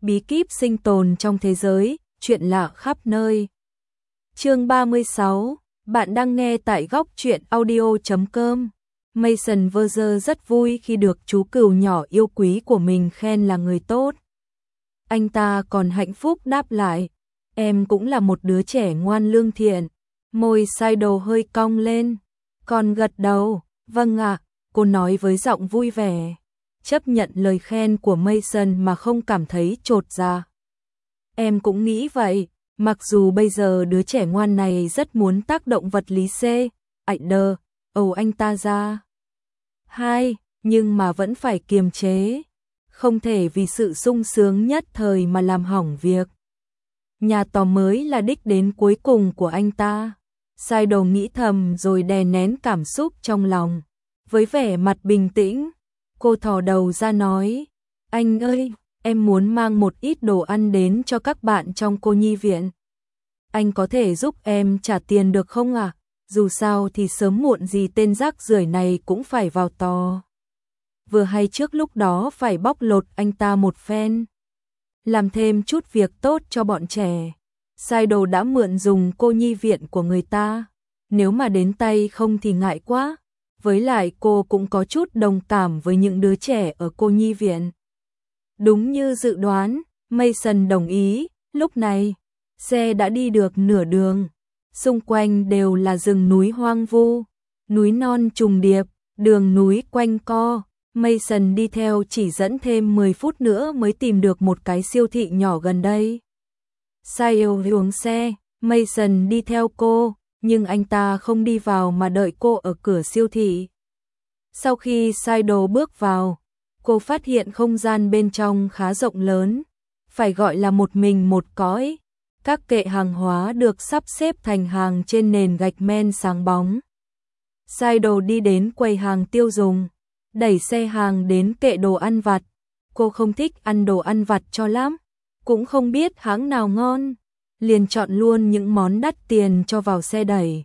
bí kíp sinh tồn trong thế giới, chuyện lạ khắp nơi. Chương 36, bạn đang nghe tại góc truyện audio.com. Mason Verger rất vui khi được chú cừu nhỏ yêu quý của mình khen là người tốt. Anh ta còn hạnh phúc đáp lại, em cũng là một đứa trẻ ngoan lương thiện. Môi Sidle hơi cong lên, còn gật đầu, vâng ạ, cô nói với giọng vui vẻ, chấp nhận lời khen của Mason mà không cảm thấy chột dạ. Em cũng nghĩ vậy, mặc dù bây giờ đứa trẻ ngoan này rất muốn tác động vật lý C, anh ta ra. Nhưng mà vẫn phải kiềm chế, không thể vì sự sung sướng nhất thời mà làm hỏng việc. Nhà tò mới là đích đến cuối cùng của anh ta. Sidle nghĩ thầm rồi đè nén cảm xúc trong lòng. Với vẻ mặt bình tĩnh, cô thò đầu ra nói, anh ơi, em muốn mang một ít đồ ăn đến cho các bạn trong cô nhi viện. Anh có thể giúp em trả tiền được không ạ? Dù sao thì sớm muộn gì tên rác rưởi này cũng phải vào tò. Vừa hay trước lúc đó phải bóc lột anh ta một phen. Làm thêm chút việc tốt cho bọn trẻ. Sidle đã mượn dùng cô nhi viện của người ta. Nếu mà đến tay không thì ngại quá. Với lại cô cũng có chút đồng cảm với những đứa trẻ ở cô nhi viện. Đúng như dự đoán, Mason đồng ý. Lúc này, xe đã đi được nửa đường. Xung quanh đều là rừng núi hoang vu, núi non trùng điệp, đường núi quanh co. Mason đi theo chỉ dẫn thêm 10 phút nữa mới tìm được một cái siêu thị nhỏ gần đây. Sidle xuống xe, Mason đi theo cô, nhưng anh ta không đi vào mà đợi cô ở cửa siêu thị. Sau khi Sidle bước vào, cô phát hiện không gian bên trong khá rộng lớn, phải gọi là một mình một cõi. Các kệ hàng hóa được sắp xếp thành hàng trên nền gạch men sáng bóng. Sidle đi đến quầy hàng tiêu dùng, đẩy xe hàng đến kệ đồ ăn vặt. Cô không thích ăn đồ ăn vặt cho lắm, cũng không biết hãng nào ngon, liền chọn luôn những món đắt tiền cho vào xe đẩy.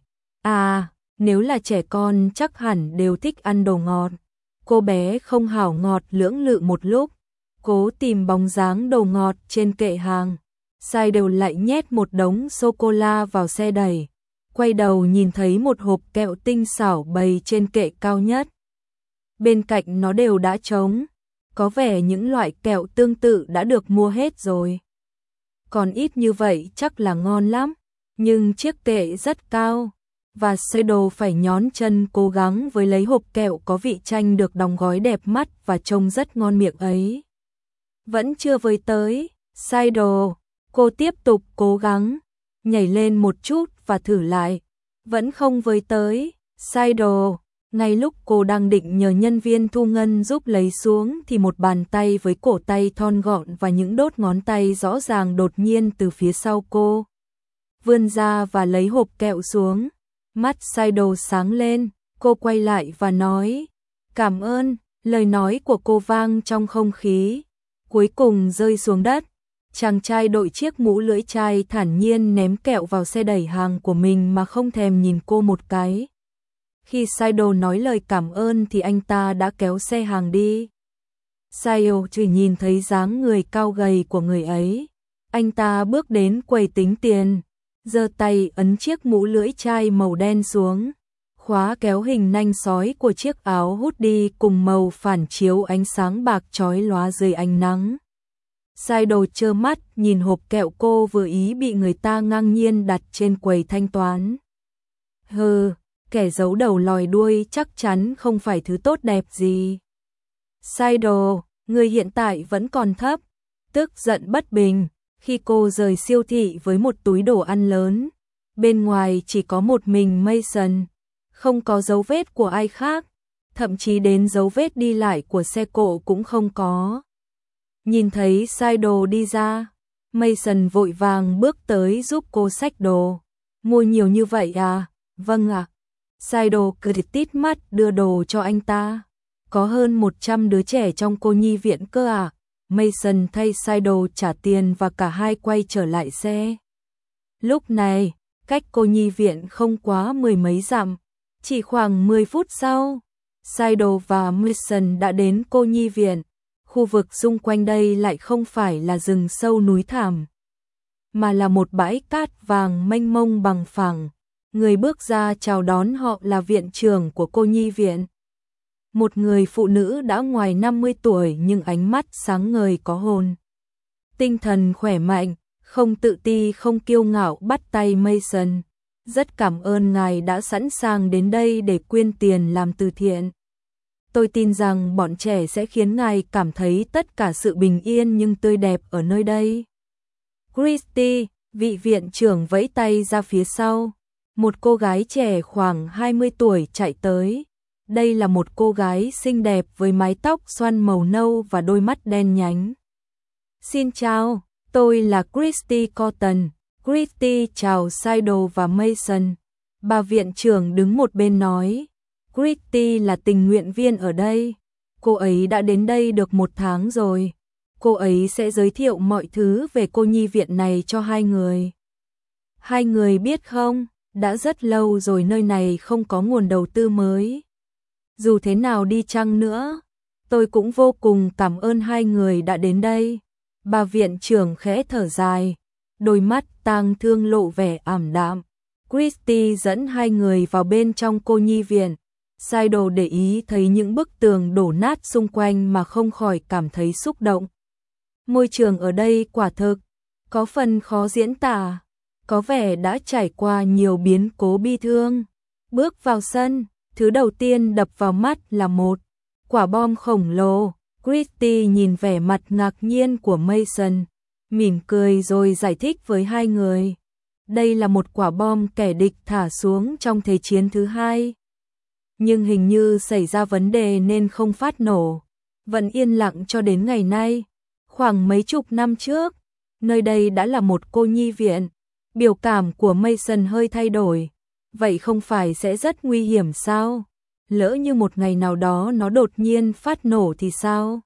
Nếu là trẻ con chắc hẳn đều thích ăn đồ ngọt. Cô bé không hảo ngọt lưỡng lự một lúc, cố tìm bóng dáng đồ ngọt trên kệ hàng. Sidle lại nhét một đống sô-cô-la vào xe đẩy, quay đầu nhìn thấy một hộp kẹo tinh xảo bày trên kệ cao nhất. Bên cạnh nó đều đã trống, có vẻ những loại kẹo tương tự đã được mua hết rồi. Còn ít như vậy chắc là ngon lắm, nhưng chiếc kệ rất cao, và Sidle phải nhón chân cố gắng với lấy hộp kẹo có vị chanh được đóng gói đẹp mắt và trông rất ngon miệng ấy. Vẫn chưa với tới, Sidle. Cô tiếp tục cố gắng, nhảy lên một chút và thử lại, vẫn không với tới. Sidle, ngay lúc cô đang định nhờ nhân viên thu ngân giúp lấy xuống thì một bàn tay với cổ tay thon gọn và những đốt ngón tay rõ ràng đột nhiên từ phía sau cô vươn ra và lấy hộp kẹo xuống. Mắt Sidle sáng lên, cô quay lại và nói, cảm ơn. Lời nói của cô vang trong không khí, cuối cùng rơi xuống đất. Chàng trai đội chiếc mũ lưỡi chai thản nhiên ném kẹo vào xe đẩy hàng của mình mà không thèm nhìn cô một cái. Khi Sidle nói lời cảm ơn thì anh ta đã kéo xe hàng đi. Sidle chỉ nhìn thấy dáng người cao gầy của người ấy. Anh ta bước đến quầy tính tiền, giơ tay ấn chiếc mũ lưỡi chai màu đen xuống, khóa kéo hình nanh sói của chiếc áo hoodie cùng màu phản chiếu ánh sáng bạc chói lóa dưới ánh nắng. Sidle trơ mắt nhìn hộp kẹo cô vừa ý bị người ta ngang nhiên đặt trên quầy thanh toán. Kẻ giấu đầu lòi đuôi chắc chắn không phải thứ tốt đẹp gì. Sidle, người hiện tại vẫn còn thấp, tức giận bất bình, khi cô rời siêu thị với một túi đồ ăn lớn. Bên ngoài chỉ có một mình Mason, không có dấu vết của ai khác, thậm chí đến dấu vết đi lại của xe cộ cũng không có. Nhìn thấy Sidle đi ra, Mason vội vàng bước tới giúp cô xách đồ. Mua nhiều như vậy à? Vâng ạ. Sidle cười tít mắt đưa đồ cho anh ta. Có hơn 100 đứa trẻ trong cô nhi viện cơ à? Mason thay Sidle trả tiền và cả hai quay trở lại xe. Lúc này, cách cô nhi viện không quá 10 mấy dặm, chỉ khoảng 10 phút sau, Sidle và Mason đã đến cô nhi viện. Khu vực xung quanh đây lại không phải là rừng sâu núi thẳm, mà là một bãi cát vàng mênh mông bằng phẳng. Người bước ra chào đón họ là viện trưởng của cô nhi viện. Một người phụ nữ đã ngoài 50 tuổi nhưng ánh mắt sáng ngời có hồn. Tinh thần khỏe mạnh, không tự ti không kiêu ngạo bắt tay Mason. Rất cảm ơn ngài đã sẵn sàng đến đây để quyên tiền làm từ thiện. Tôi tin rằng bọn trẻ sẽ khiến ngài cảm thấy tất cả sự bình yên nhưng tươi đẹp ở nơi đây. Christy, vị viện trưởng vẫy tay ra phía sau. Một cô gái trẻ khoảng 20 tuổi chạy tới. Đây là một cô gái xinh đẹp với mái tóc xoăn màu nâu và đôi mắt đen nhánh. Xin chào, tôi là Christy Cotton. Christy chào Sydal và Mason. Bà viện trưởng đứng một bên nói. Christy là tình nguyện viên ở đây. Cô ấy đã đến đây được 1 tháng rồi. Cô ấy sẽ giới thiệu mọi thứ về cô nhi viện này cho hai người. Hai người biết không, đã rất lâu rồi nơi này không có nguồn đầu tư mới. Dù thế nào đi chăng nữa, tôi cũng vô cùng cảm ơn hai người đã đến đây. Bà viện trưởng khẽ thở dài, đôi mắt tang thương lộ vẻ ảm đạm. Christy dẫn hai người vào bên trong cô nhi viện. Sydal để ý thấy những bức tường đổ nát xung quanh mà không khỏi cảm thấy xúc động. Môi trường ở đây quả thực có phần khó diễn tả, có vẻ đã trải qua nhiều biến cố bi thương. Bước vào sân, thứ đầu tiên đập vào mắt là một quả bom khổng lồ. Christy nhìn vẻ mặt ngạc nhiên của Mason, mỉm cười rồi giải thích với hai người. Đây là một quả bom kẻ địch thả xuống trong Thế chiến thứ hai. Nhưng hình như xảy ra vấn đề nên không phát nổ, vẫn yên lặng cho đến ngày nay. Khoảng mấy chục năm trước, nơi đây đã là một cô nhi viện. Biểu cảm của Mason hơi thay đổi. Vậy không phải sẽ rất nguy hiểm sao? Lỡ như một ngày nào đó nó đột nhiên phát nổ thì sao?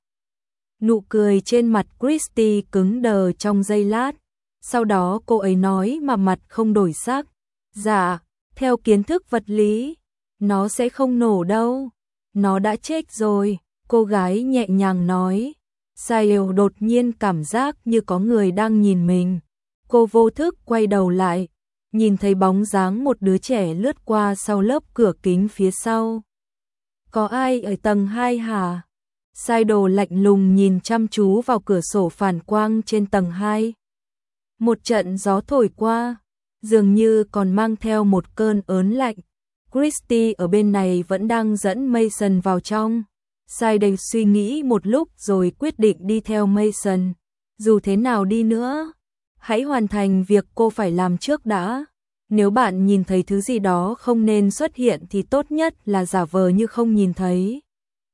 Nụ cười trên mặt Christy cứng đờ trong giây lát. Sau đó cô ấy nói mà mặt không đổi sắc. Dạ, theo kiến thức vật lý, nó sẽ không nổ đâu. Nó đã chết rồi, cô gái nhẹ nhàng nói. Sydal đột nhiên cảm giác như có người đang nhìn mình. Cô vô thức quay đầu lại, nhìn thấy bóng dáng một đứa trẻ lướt qua sau lớp cửa kính phía sau. Có ai ở tầng 2 hả? Sydal lạnh lùng nhìn chăm chú vào cửa sổ phản quang trên tầng 2. Một trận gió thổi qua, dường như còn mang theo một cơn ớn lạnh. Christy ở bên này vẫn đang dẫn Mason vào trong. Sydal suy nghĩ một lúc rồi quyết định đi theo Mason. Dù thế nào đi nữa, hãy hoàn thành việc cô phải làm trước đã. Nếu bạn nhìn thấy thứ gì đó không nên xuất hiện thì tốt nhất là giả vờ như không nhìn thấy.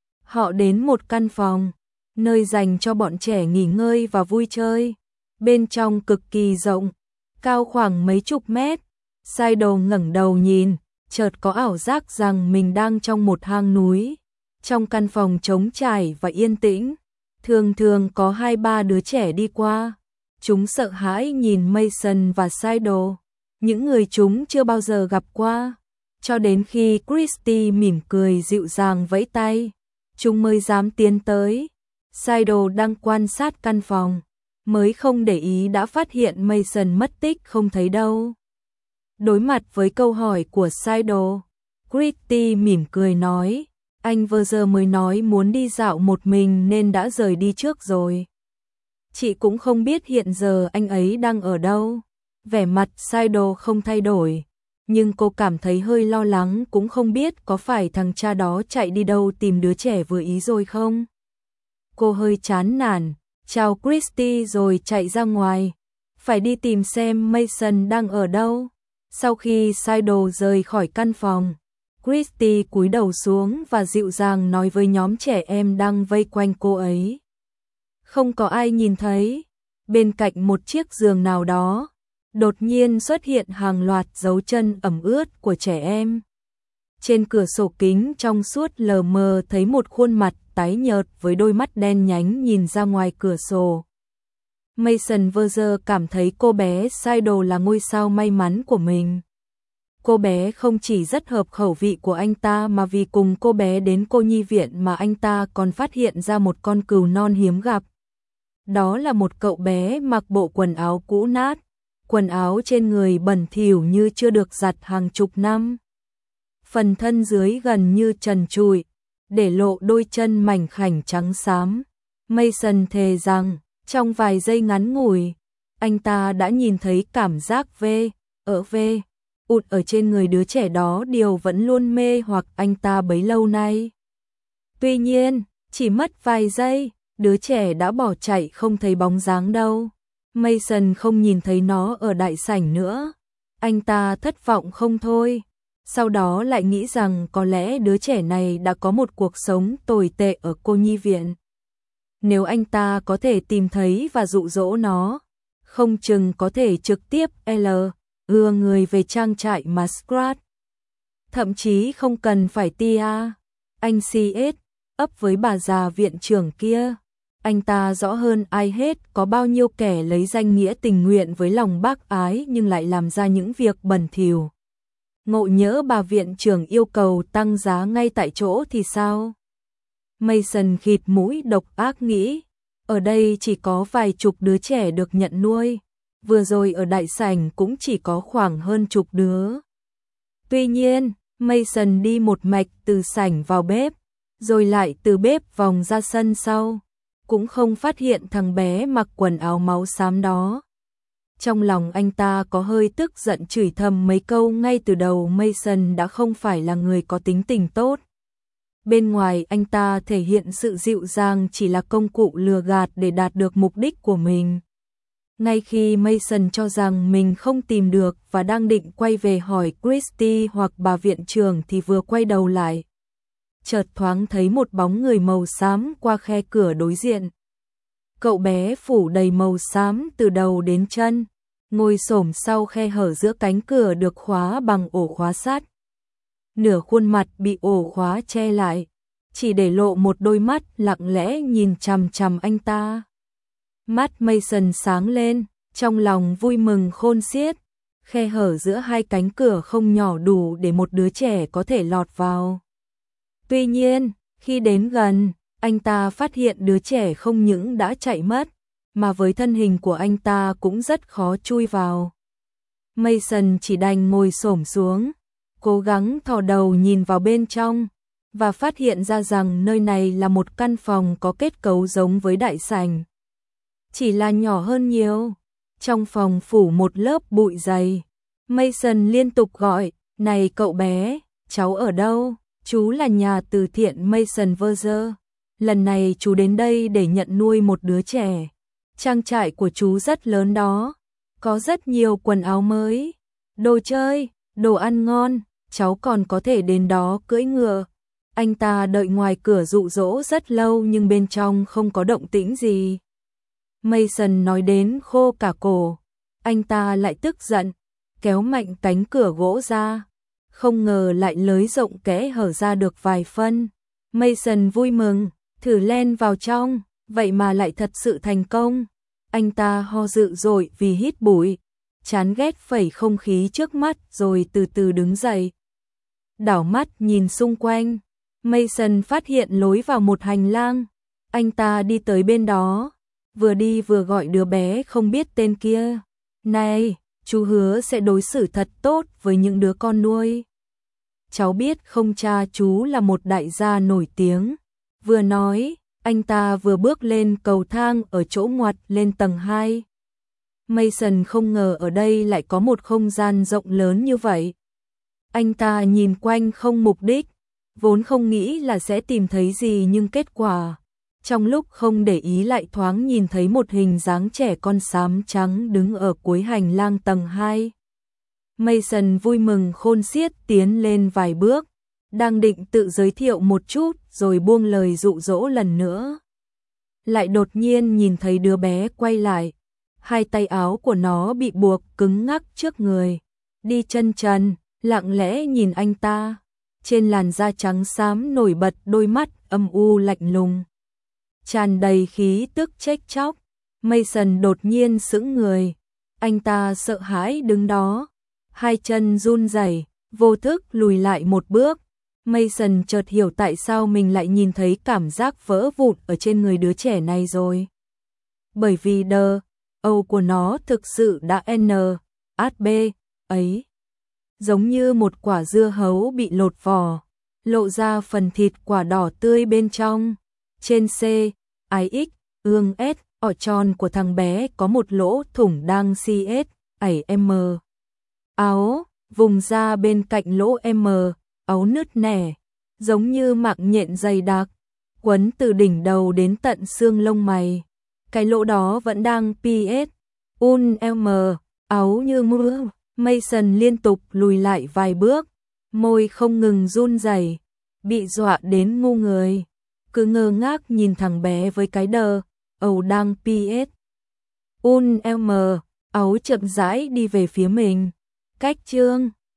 Họ đến một căn phòng, nơi dành cho bọn trẻ nghỉ ngơi và vui chơi. Bên trong cực kỳ rộng, cao khoảng mấy chục mét. Sydal ngẩng đầu nhìn, chợt có ảo giác rằng mình đang trong một hang núi. Trong căn phòng trống trải và yên tĩnh, thường thường có 2-3 đứa trẻ đi qua. Chúng sợ hãi nhìn Mason và Sydal, những người chúng chưa bao giờ gặp qua. Cho đến khi Christy mỉm cười dịu dàng vẫy tay, chúng mới dám tiến tới. Sydal đang quan sát căn phòng, mới không để ý đã phát hiện Mason mất tích không thấy đâu. Đối mặt với câu hỏi của Sydal, Christy mỉm cười nói, anh vừa giờ mới nói muốn đi dạo một mình nên đã rời đi trước rồi. Chị cũng không biết hiện giờ anh ấy đang ở đâu. Vẻ mặt Sydal không thay đổi, nhưng cô cảm thấy hơi lo lắng, cũng không biết có phải thằng cha đó chạy đi đâu tìm đứa trẻ vừa ý rồi không. Cô hơi chán nản, chào Christy rồi chạy ra ngoài, phải đi tìm xem Mason đang ở đâu. Sau khi Sydal rời khỏi căn phòng, Christy cúi đầu xuống và dịu dàng nói với nhóm trẻ em đang vây quanh cô ấy. Không có ai nhìn thấy, bên cạnh một chiếc giường nào đó, đột nhiên xuất hiện hàng loạt dấu chân ẩm ướt của trẻ em. Trên cửa sổ kính trong suốt lờ mờ thấy một khuôn mặt tái nhợt với đôi mắt đen nhánh nhìn ra ngoài cửa sổ. Mason Verger cảm thấy cô bé Sydal là ngôi sao may mắn của mình. cô bé không chỉ rất hợp khẩu vị của anh ta mà vì cùng cô bé đến cô nhi viện mà anh ta còn phát hiện ra một con cừu non hiếm gặp. Đó là một cậu bé mặc bộ quần áo cũ nát, quần áo trên người bẩn thỉu như chưa được giặt hàng chục năm. Phần thân dưới gần như trần trụi, để lộ đôi chân mảnh khảnh trắng xám. Mason thề rằng, trong vài giây ngắn ngủi, anh ta đã nhìn thấy cảm giác ụt ở trên người đứa trẻ đó, điều vẫn luôn mê hoặc anh ta bấy lâu nay. Tuy nhiên, chỉ mất vài giây, đứa trẻ đã bỏ chạy không thấy bóng dáng đâu. Mason không nhìn thấy nó ở đại sảnh nữa. Anh ta thất vọng không thôi. Sau đó lại nghĩ rằng có lẽ đứa trẻ này đã có một cuộc sống tồi tệ ở cô nhi viện. Nếu anh ta có thể tìm thấy và dụ dỗ nó, không chừng có thể trực tiếp ưa người về trang trại Masquerade. Thậm chí không cần phải tia. Anh CS ấp với bà già viện trưởng kia. Anh ta rõ hơn ai hết có bao nhiêu kẻ lấy danh nghĩa tình nguyện với lòng bác ái nhưng lại làm ra những việc bẩn thỉu. Ngộ nhỡ bà viện trưởng yêu cầu tăng giá ngay tại chỗ thì sao? Mason khịt mũi độc ác nghĩ, ở đây chỉ có vài chục đứa trẻ được nhận nuôi, vừa rồi ở đại sảnh cũng chỉ có khoảng hơn chục đứa. Tuy nhiên, Mason đi một mạch từ sảnh vào bếp, rồi lại từ bếp vòng ra sân sau, cũng không phát hiện thằng bé mặc quần áo máu xám đó. Trong lòng anh ta có hơi tức giận chửi thầm mấy câu ngay từ đầu. Mason đã không phải là người có tính tình tốt. Bên ngoài anh ta thể hiện sự dịu dàng chỉ là công cụ lừa gạt để đạt được mục đích của mình. Ngay khi Mason cho rằng mình không tìm được và đang định quay về hỏi Christy hoặc bà viện trưởng thì vừa quay đầu lại, chợt thoáng thấy một bóng người màu xám qua khe cửa đối diện. Cậu bé phủ đầy màu xám từ đầu đến chân, ngồi xổm sau khe hở giữa cánh cửa được khóa bằng ổ khóa sắt. Nửa khuôn mặt bị ổ khóa che lại, chỉ để lộ một đôi mắt lặng lẽ nhìn chằm chằm anh ta. Mắt Mason sáng lên, trong lòng vui mừng khôn xiết. Khe hở giữa hai cánh cửa không nhỏ đủ để một đứa trẻ có thể lọt vào. Tuy nhiên, khi đến gần, anh ta phát hiện đứa trẻ không những đã chạy mất, mà với thân hình của anh ta cũng rất khó chui vào. Mason chỉ đành ngồi xổm xuống, cố gắng thò đầu nhìn vào bên trong, và phát hiện ra rằng nơi này là một căn phòng có kết cấu giống với đại sảnh. Chỉ là nhỏ hơn nhiều. Trong phòng phủ một lớp bụi dày. Mason liên tục gọi, này cậu bé, cháu ở đâu? Chú là nhà từ thiện Mason Verger. Lần này chú đến đây để nhận nuôi một đứa trẻ. Trang trại của chú rất lớn đó. Có rất nhiều quần áo mới, đồ chơi, đồ ăn ngon. Cháu còn có thể đến đó cưỡi ngựa. Anh ta đợi ngoài cửa dụ dỗ rất lâu nhưng bên trong không có động tĩnh gì. Mason nói đến khô cả cổ. Anh ta lại tức giận, kéo mạnh cánh cửa gỗ ra. Không ngờ lại lới rộng kẽ hở ra được vài phân. Mason vui mừng, thử len vào trong, vậy mà lại thật sự thành công. Anh ta ho dữ dội vì hít bụi, chán ghét phẩy không khí trước mắt rồi từ từ đứng dậy. Đảo mắt nhìn xung quanh, Mason phát hiện lối vào một hành lang. Anh ta đi tới bên đó, vừa đi vừa gọi đứa bé không biết tên kia. Này, chú hứa sẽ đối xử thật tốt với những đứa con nuôi. Cháu biết không, cha chú là một đại gia nổi tiếng. Vừa nói, anh ta vừa bước lên cầu thang ở chỗ ngoặt lên tầng 2. Mason không ngờ ở đây lại có một không gian rộng lớn như vậy. Anh ta nhìn quanh không mục đích, vốn không nghĩ là sẽ tìm thấy gì nhưng kết quả, trong lúc không để ý lại thoáng nhìn thấy một hình dáng trẻ con xám trắng đứng ở cuối hành lang tầng 2. Mason vui mừng khôn xiết tiến lên vài bước, đang định tự giới thiệu một chút rồi buông lời dụ dỗ lần nữa. Lại đột nhiên nhìn thấy đứa bé quay lại, hai tay áo của nó bị buộc cứng ngắc trước người, đi chân trần, lặng lẽ nhìn anh ta. Trên làn da trắng xám nổi bật đôi mắt âm u lạnh lùng, tràn đầy khí tức trách chóc. Mason đột nhiên sững người, anh ta sợ hãi đứng đó, hai chân run rẩy, vô thức lùi lại một bước. Mason chợt hiểu tại sao mình lại nhìn thấy cảm giác vỡ vụn ở trên người đứa trẻ này rồi. Bởi vì Âu của nó thực sự đã NHB ấy. Giống như một quả dưa hấu bị lột vỏ, lộ ra phần thịt quả đỏ tươi bên trong. Trên IX, ương S, ở tròn của thằng bé có một lỗ thủng đang CS, 7M. Áo, vùng da bên cạnh lỗ M, áo nứt nẻ, giống như mạng nhện dày đặc, quấn từ đỉnh đầu đến tận xương lông mày. Cái lỗ đó vẫn đang PS, M, áo như mưa. Mason liên tục lùi lại vài bước, môi không ngừng run rẩy, bị dọa đến ngu người. Cứ ngơ ngác nhìn thằng bé với cái Âu đang PS, M, áo chậm rãi đi về phía mình. Cách chương